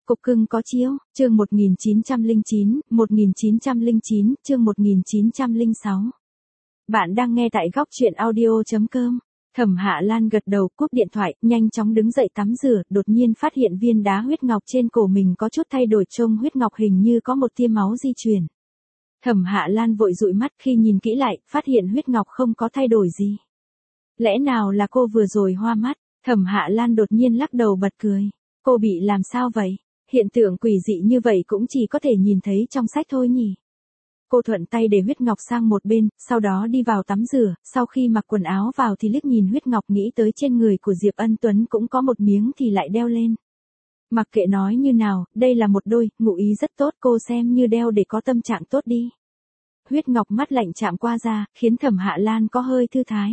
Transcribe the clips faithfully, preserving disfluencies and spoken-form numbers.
Cục cưng có chiếu, chương một nghìn chín trăm lẻ chín, một nghìn chín trăm lẻ chín, chương một nghìn chín trăm lẻ sáu. Bạn đang nghe tại góc truyện audio chấm com. Thẩm Hạ Lan gật đầu, cúp điện thoại, nhanh chóng đứng dậy tắm rửa, đột nhiên phát hiện viên đá huyết ngọc trên cổ mình có chút thay đổi, trông huyết ngọc hình như có một tia máu di chuyển. Thẩm Hạ Lan vội dụi mắt, khi nhìn kỹ lại, phát hiện huyết ngọc không có thay đổi gì. Lẽ nào là cô vừa rồi hoa mắt? Thẩm Hạ Lan đột nhiên lắc đầu bật cười. Cô bị làm sao vậy? Hiện tượng quỷ dị như vậy cũng chỉ có thể nhìn thấy trong sách thôi nhỉ? Cô thuận tay để huyết ngọc sang một bên, sau đó đi vào tắm rửa, sau khi mặc quần áo vào thì liếc nhìn huyết ngọc, nghĩ tới trên người của Diệp Ân Tuấn cũng có một miếng thì lại đeo lên. Mặc kệ nói như nào, đây là một đôi, ngụ ý rất tốt, cô xem như đeo để có tâm trạng tốt đi. Huyết ngọc mắt lạnh chạm qua da, khiến Thẩm Hạ Lan có hơi thư thái.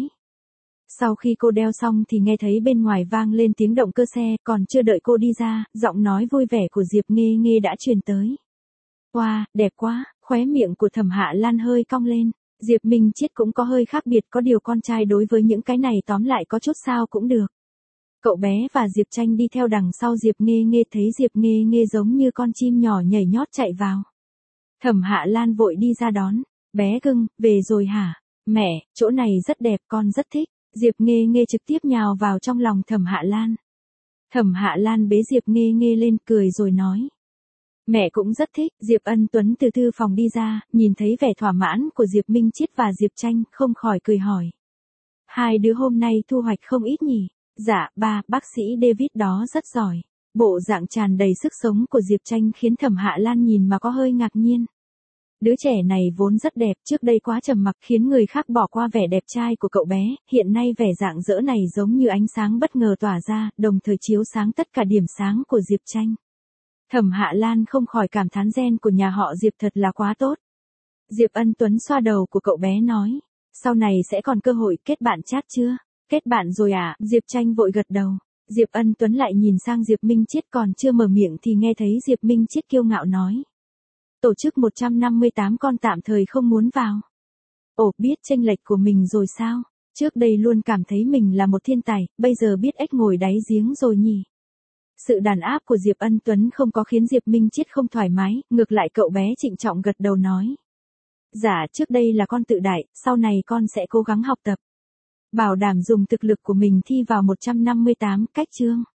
Sau khi cô đeo xong thì nghe thấy bên ngoài vang lên tiếng động cơ xe, còn chưa đợi cô đi ra, giọng nói vui vẻ của Diệp Nghê Nghê đã truyền tới. Wow, đẹp quá, khóe miệng của Thẩm Hạ Lan hơi cong lên. Diệp Minh Chiết cũng có hơi khác biệt, có điều con trai đối với những cái này tóm lại có chút sao cũng được. Cậu bé và Diệp Tranh đi theo đằng sau Diệp Nghê Nghê, thấy Diệp Nghê Nghê giống như con chim nhỏ nhảy nhót chạy vào. Thẩm Hạ Lan vội đi ra đón. Bé cưng, về rồi hả? Mẹ, chỗ này rất đẹp, con rất thích. Diệp Nghê Nghê trực tiếp nhào vào trong lòng Thẩm Hạ Lan. Thẩm Hạ Lan bế Diệp Nghê Nghê lên, cười rồi nói. Mẹ cũng rất thích. Diệp Ân Tuấn từ thư phòng đi ra, nhìn thấy vẻ thỏa mãn của Diệp Minh Chiết và Diệp Tranh, không khỏi cười hỏi. Hai đứa hôm nay thu hoạch không ít nhỉ? Dạ, ba, bác sĩ David đó rất giỏi. Bộ dạng tràn đầy sức sống của Diệp Tranh khiến Thẩm Hạ Lan nhìn mà có hơi ngạc nhiên. Đứa trẻ này vốn rất đẹp, trước đây quá trầm mặc khiến người khác bỏ qua vẻ đẹp trai của cậu bé, hiện nay vẻ dạng dỡ này giống như ánh sáng bất ngờ tỏa ra, đồng thời chiếu sáng tất cả điểm sáng của Diệp Tranh. Thẩm Hạ Lan không khỏi cảm thán gen của nhà họ Diệp thật là quá tốt. Diệp Ân Tuấn xoa đầu của cậu bé nói, sau này sẽ còn cơ hội kết bạn chat chưa? Kết bạn rồi à? Diệp Tranh vội gật đầu. Diệp Ân Tuấn lại nhìn sang Diệp Minh Chiết, còn chưa mở miệng thì nghe thấy Diệp Minh Chiết kiêu ngạo nói. Tổ chức một trăm năm mươi tám con tạm thời không muốn vào. Ồ, biết chênh lệch của mình rồi sao? Trước đây luôn cảm thấy mình là một thiên tài, bây giờ biết ếch ngồi đáy giếng rồi nhỉ? Sự đàn áp của Diệp Ân Tuấn không có khiến Diệp Minh Chiết không thoải mái, ngược lại cậu bé trịnh trọng gật đầu nói. Dạ, trước đây là con tự đại, sau này con sẽ cố gắng học tập. Bảo đảm dùng thực lực của mình thi vào một trăm năm mươi tám cách chương.